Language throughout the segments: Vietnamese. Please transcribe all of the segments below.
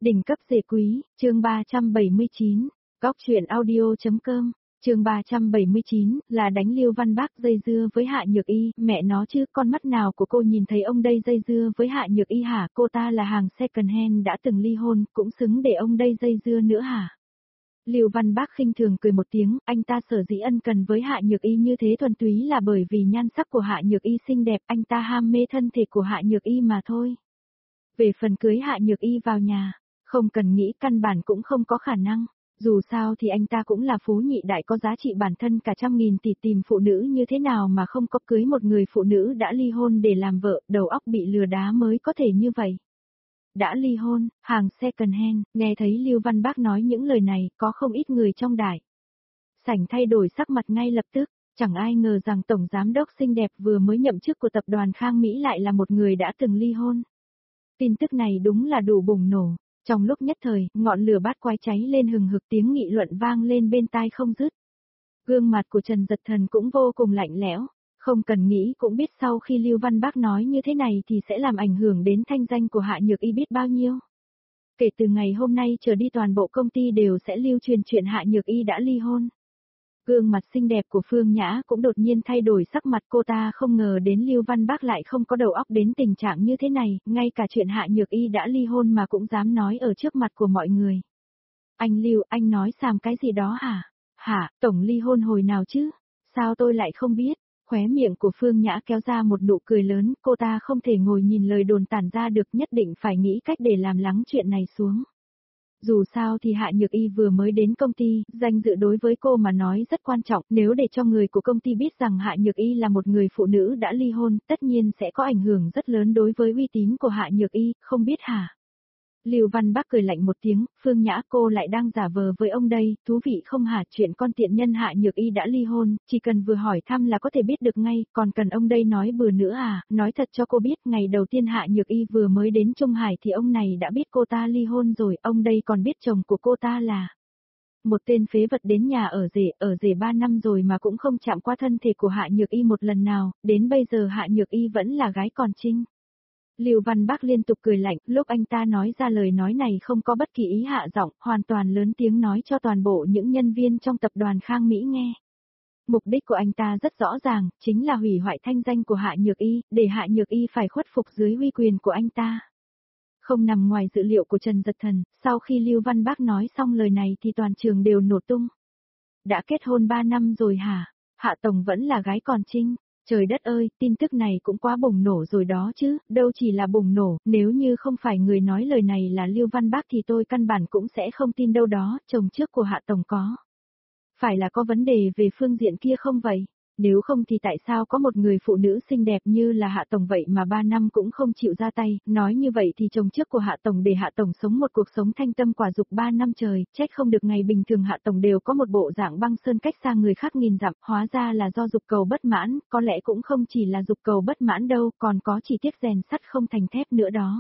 Đỉnh cấp dề quý, chương 379, góc truyện audio.com, chương 379, là đánh Lưu Văn Bác dây dưa với Hạ Nhược Y, mẹ nó chứ, con mắt nào của cô nhìn thấy ông đây dây dưa với Hạ Nhược Y hả, cô ta là hàng second hand đã từng ly hôn, cũng xứng để ông đây dây dưa nữa hả? Lưu Văn Bác khinh thường cười một tiếng, anh ta sở dĩ ân cần với Hạ Nhược Y như thế thuần túy là bởi vì nhan sắc của Hạ Nhược Y xinh đẹp, anh ta ham mê thân thể của Hạ Nhược Y mà thôi. Về phần cưới Hạ Nhược Y vào nhà, không cần nghĩ căn bản cũng không có khả năng, dù sao thì anh ta cũng là phú nhị đại có giá trị bản thân cả trăm nghìn tỷ, tìm phụ nữ như thế nào mà không có cưới một người phụ nữ đã ly hôn để làm vợ, đầu óc bị lừa đá mới có thể như vậy. Đã ly hôn, hàng second hand, nghe thấy Lưu Văn Bác nói những lời này, có không ít người trong đại sảnh thay đổi sắc mặt ngay lập tức, chẳng ai ngờ rằng tổng giám đốc xinh đẹp vừa mới nhậm chức của tập đoàn Khang Mỹ lại là một người đã từng ly hôn. Tin tức này đúng là đủ bùng nổ, trong lúc nhất thời, ngọn lửa bát quái cháy lên hừng hực, tiếng nghị luận vang lên bên tai không dứt. Gương mặt của Trần Dật Thần cũng vô cùng lạnh lẽo. Không cần nghĩ cũng biết sau khi Lưu Văn Bác nói như thế này thì sẽ làm ảnh hưởng đến thanh danh của Hạ Nhược Y biết bao nhiêu. Kể từ ngày hôm nay trở đi toàn bộ công ty đều sẽ lưu truyền chuyện Hạ Nhược Y đã ly hôn. Gương mặt xinh đẹp của Phương Nhã cũng đột nhiên thay đổi sắc mặt, cô ta không ngờ đến Lưu Văn Bác lại không có đầu óc đến tình trạng như thế này, ngay cả chuyện Hạ Nhược Y đã ly hôn mà cũng dám nói ở trước mặt của mọi người. Anh Lưu, anh nói xàm cái gì đó hả? Hả, tổng ly hôn hồi nào chứ? Sao tôi lại không biết? Khóe miệng của Phương Nhã kéo ra một nụ cười lớn, cô ta không thể ngồi nhìn lời đồn tản ra được, nhất định phải nghĩ cách để làm lắng chuyện này xuống. Dù sao thì Hạ Nhược Y vừa mới đến công ty, danh dự đối với cô mà nói rất quan trọng, nếu để cho người của công ty biết rằng Hạ Nhược Y là một người phụ nữ đã ly hôn, tất nhiên sẽ có ảnh hưởng rất lớn đối với uy tín của Hạ Nhược Y, không biết hả? Lưu Văn Bác cười lạnh một tiếng, Phương Nhã cô lại đang giả vờ với ông đây, thú vị không hả, chuyện con tiện nhân Hạ Nhược Y đã ly hôn, chỉ cần vừa hỏi thăm là có thể biết được ngay, còn cần ông đây nói bừa nữa à, nói thật cho cô biết, ngày đầu tiên Hạ Nhược Y vừa mới đến Trung Hải thì ông này đã biết cô ta ly hôn rồi, ông đây còn biết chồng của cô ta là một tên phế vật đến nhà ở rể 3 năm rồi mà cũng không chạm qua thân thể của Hạ Nhược Y một lần nào, đến bây giờ Hạ Nhược Y vẫn là gái còn trinh. Lưu Văn Bác liên tục cười lạnh, lúc anh ta nói ra lời nói này không có bất kỳ ý hạ giọng, hoàn toàn lớn tiếng nói cho toàn bộ những nhân viên trong tập đoàn Khang Mỹ nghe. Mục đích của anh ta rất rõ ràng, chính là hủy hoại thanh danh của Hạ Nhược Y, để Hạ Nhược Y phải khuất phục dưới uy quyền của anh ta. Không nằm ngoài dự liệu của Trần Dật Thần, sau khi Lưu Văn Bác nói xong lời này thì toàn trường đều nổ tung. Đã kết hôn 3 năm rồi hả? Hạ Tổng vẫn là gái còn trinh. Trời đất ơi, tin tức này cũng quá bùng nổ rồi đó chứ, đâu chỉ là bùng nổ, nếu như không phải người nói lời này là Lưu Văn Bác thì tôi căn bản cũng sẽ không tin đâu đó, chồng trước của Hạ Tổng có. Phải là có vấn đề về phương diện kia không vậy? Nếu không thì tại sao có một người phụ nữ xinh đẹp như là Hạ Tổng vậy mà 3 năm cũng không chịu ra tay, nói như vậy thì chồng trước của Hạ Tổng để Hạ Tổng sống một cuộc sống thanh tâm quả dục 3 năm trời, trách không được ngày bình thường Hạ Tổng đều có một bộ dạng băng sơn cách xa người khác nghìn dặm, hóa ra là do dục cầu bất mãn, có lẽ cũng không chỉ là dục cầu bất mãn đâu, còn có chi tiết rèn sắt không thành thép nữa đó.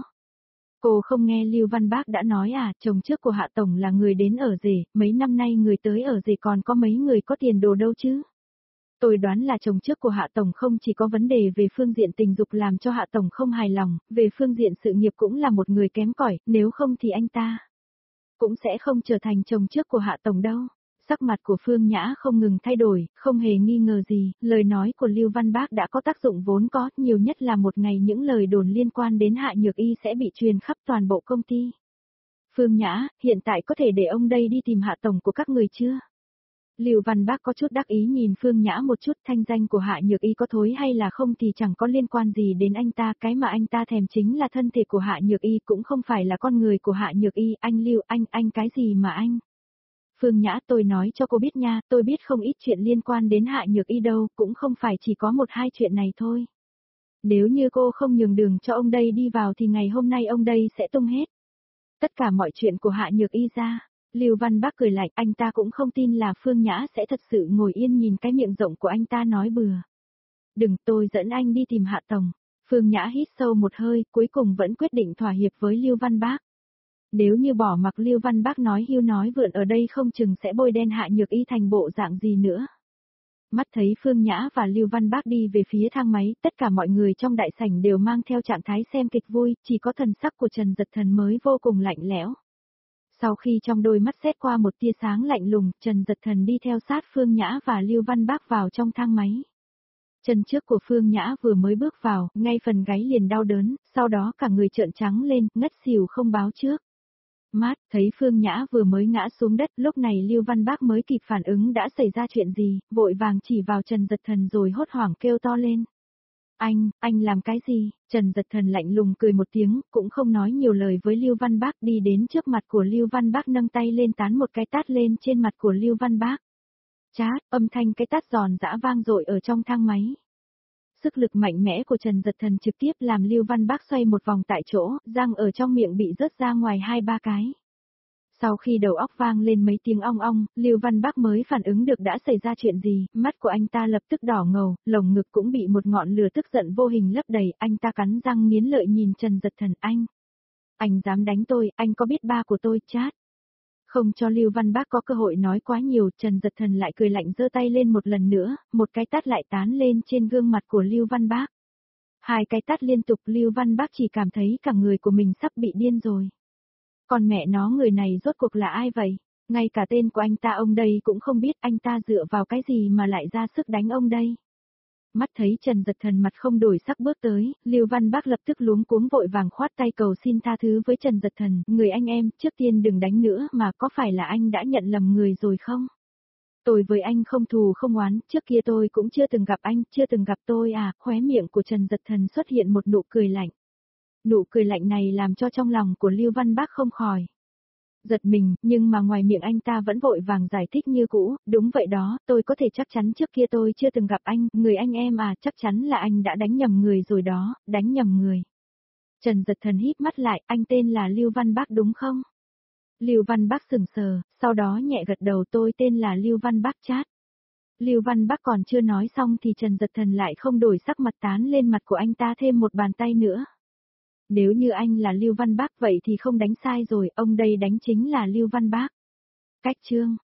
Cô không nghe Lưu Văn Bác đã nói à, chồng trước của Hạ Tổng là người đến ở rể, mấy năm nay người tới ở rể còn có mấy người có tiền đồ đâu chứ. Tôi đoán là chồng trước của Hạ Tổng không chỉ có vấn đề về phương diện tình dục làm cho Hạ Tổng không hài lòng, về phương diện sự nghiệp cũng là một người kém cỏi, nếu không thì anh ta cũng sẽ không trở thành chồng trước của Hạ Tổng đâu. Sắc mặt của Phương Nhã không ngừng thay đổi, không hề nghi ngờ gì, lời nói của Lưu Văn Bác đã có tác dụng vốn có, nhiều nhất là một ngày những lời đồn liên quan đến Hạ Nhược Y sẽ bị truyền khắp toàn bộ công ty. Phương Nhã, hiện tại có thể để ông đây đi tìm Hạ Tổng của các người chưa? Lưu Văn Bác có chút đắc ý nhìn Phương Nhã một chút, thanh danh của Hạ Nhược Y có thối hay là không thì chẳng có liên quan gì đến anh ta, cái mà anh ta thèm chính là thân thể của Hạ Nhược Y, cũng không phải là con người của Hạ Nhược Y, anh Lưu, anh cái gì mà anh? Phương Nhã, tôi nói cho cô biết nha, tôi biết không ít chuyện liên quan đến Hạ Nhược Y đâu, cũng không phải chỉ có một hai chuyện này thôi. Nếu như cô không nhường đường cho ông đây đi vào thì ngày hôm nay ông đây sẽ tung hết tất cả mọi chuyện của Hạ Nhược Y ra. Lưu Văn Bác cười lạnh, anh ta cũng không tin là Phương Nhã sẽ thật sự ngồi yên nhìn cái miệng rộng của anh ta nói bừa. Đừng, tôi dẫn anh đi tìm Hạ Tổng. Phương Nhã hít sâu một hơi, cuối cùng vẫn quyết định thỏa hiệp với Lưu Văn Bác. Nếu như bỏ mặc Lưu Văn Bác nói hưu nói vượn ở đây không chừng sẽ bôi đen Hạ Nhược Y thành bộ dạng gì nữa. Mắt thấy Phương Nhã và Lưu Văn Bác đi về phía thang máy, tất cả mọi người trong đại sảnh đều mang theo trạng thái xem kịch vui, chỉ có thần sắc của Trần Dật Thần mới vô cùng lạnh lẽo. Sau khi trong đôi mắt xét qua một tia sáng lạnh lùng, Trần Giật Thần đi theo sát Phương Nhã và Lưu Văn Bác vào trong thang máy. Chân trước của Phương Nhã vừa mới bước vào, ngay phần gáy liền đau đớn, sau đó cả người trợn trắng lên, ngất xỉu không báo trước. Mát, thấy Phương Nhã vừa mới ngã xuống đất, lúc này Lưu Văn Bác mới kịp phản ứng đã xảy ra chuyện gì, vội vàng chỉ vào Trần Giật Thần rồi hốt hoảng kêu to lên. Anh làm cái gì? Trần Giật Thần lạnh lùng cười một tiếng, cũng không nói nhiều lời với Lưu Văn Bác, đi đến trước mặt của Lưu Văn Bác nâng tay lên tán một cái tát lên trên mặt của Lưu Văn Bác. Chát, âm thanh cái tát giòn giã vang dội ở trong thang máy. Sức lực mạnh mẽ của Trần Giật Thần trực tiếp làm Lưu Văn Bác xoay một vòng tại chỗ, răng ở trong miệng bị rớt ra ngoài 2-3 cái. Sau khi đầu óc vang lên mấy tiếng ong ong, Lưu Văn Bác mới phản ứng được đã xảy ra chuyện gì, mắt của anh ta lập tức đỏ ngầu, lồng ngực cũng bị một ngọn lửa tức giận vô hình lấp đầy, anh ta cắn răng nghiến lợi nhìn Trần Giật Thần. Anh dám đánh tôi, anh có biết ba của tôi? Chát. Không cho Lưu Văn Bác có cơ hội nói quá nhiều, Trần Giật Thần lại cười lạnh giơ tay lên một lần nữa, một cái tát lại tán lên trên gương mặt của Lưu Văn Bác. 2 cái tát liên tục, Lưu Văn Bác chỉ cảm thấy cả người của mình sắp bị điên rồi. Còn mẹ nó, người này rốt cuộc là ai vậy? Ngay cả tên của anh ta ông đây cũng không biết, anh ta dựa vào cái gì mà lại ra sức đánh ông đây? Mắt thấy Trần Giật Thần mặt không đổi sắc bước tới, Lưu Văn Bác lập tức luống cuống vội vàng khoát tay cầu xin tha thứ với Trần Giật Thần. Người anh em, trước tiên đừng đánh nữa, mà có phải là anh đã nhận lầm người rồi không? Tôi với anh không thù không oán, trước kia tôi cũng chưa từng gặp anh, chưa từng gặp tôi à? Khóe miệng của Trần Giật Thần xuất hiện một nụ cười lạnh. Nụ cười lạnh này làm cho trong lòng của Lưu Văn Bác không khỏi giật mình, nhưng mà ngoài miệng anh ta vẫn vội vàng giải thích như cũ. Đúng vậy đó, tôi có thể chắc chắn trước kia tôi chưa từng gặp anh, người anh em à, chắc chắn là anh đã đánh nhầm người rồi đó, đánh nhầm người. Trần Giật Thần híp mắt lại, anh tên là Lưu Văn Bác đúng không? Lưu Văn Bác sững sờ, sau đó nhẹ gật đầu, tôi tên là Lưu Văn Bác. Chát. Lưu Văn Bác còn chưa nói xong thì Trần Giật Thần lại không đổi sắc mặt, tán lên mặt của anh ta thêm một bàn tay nữa. Nếu như anh là Lưu Văn Bác vậy thì không đánh sai rồi, ông đây đánh chính là Lưu Văn Bác. Cách chương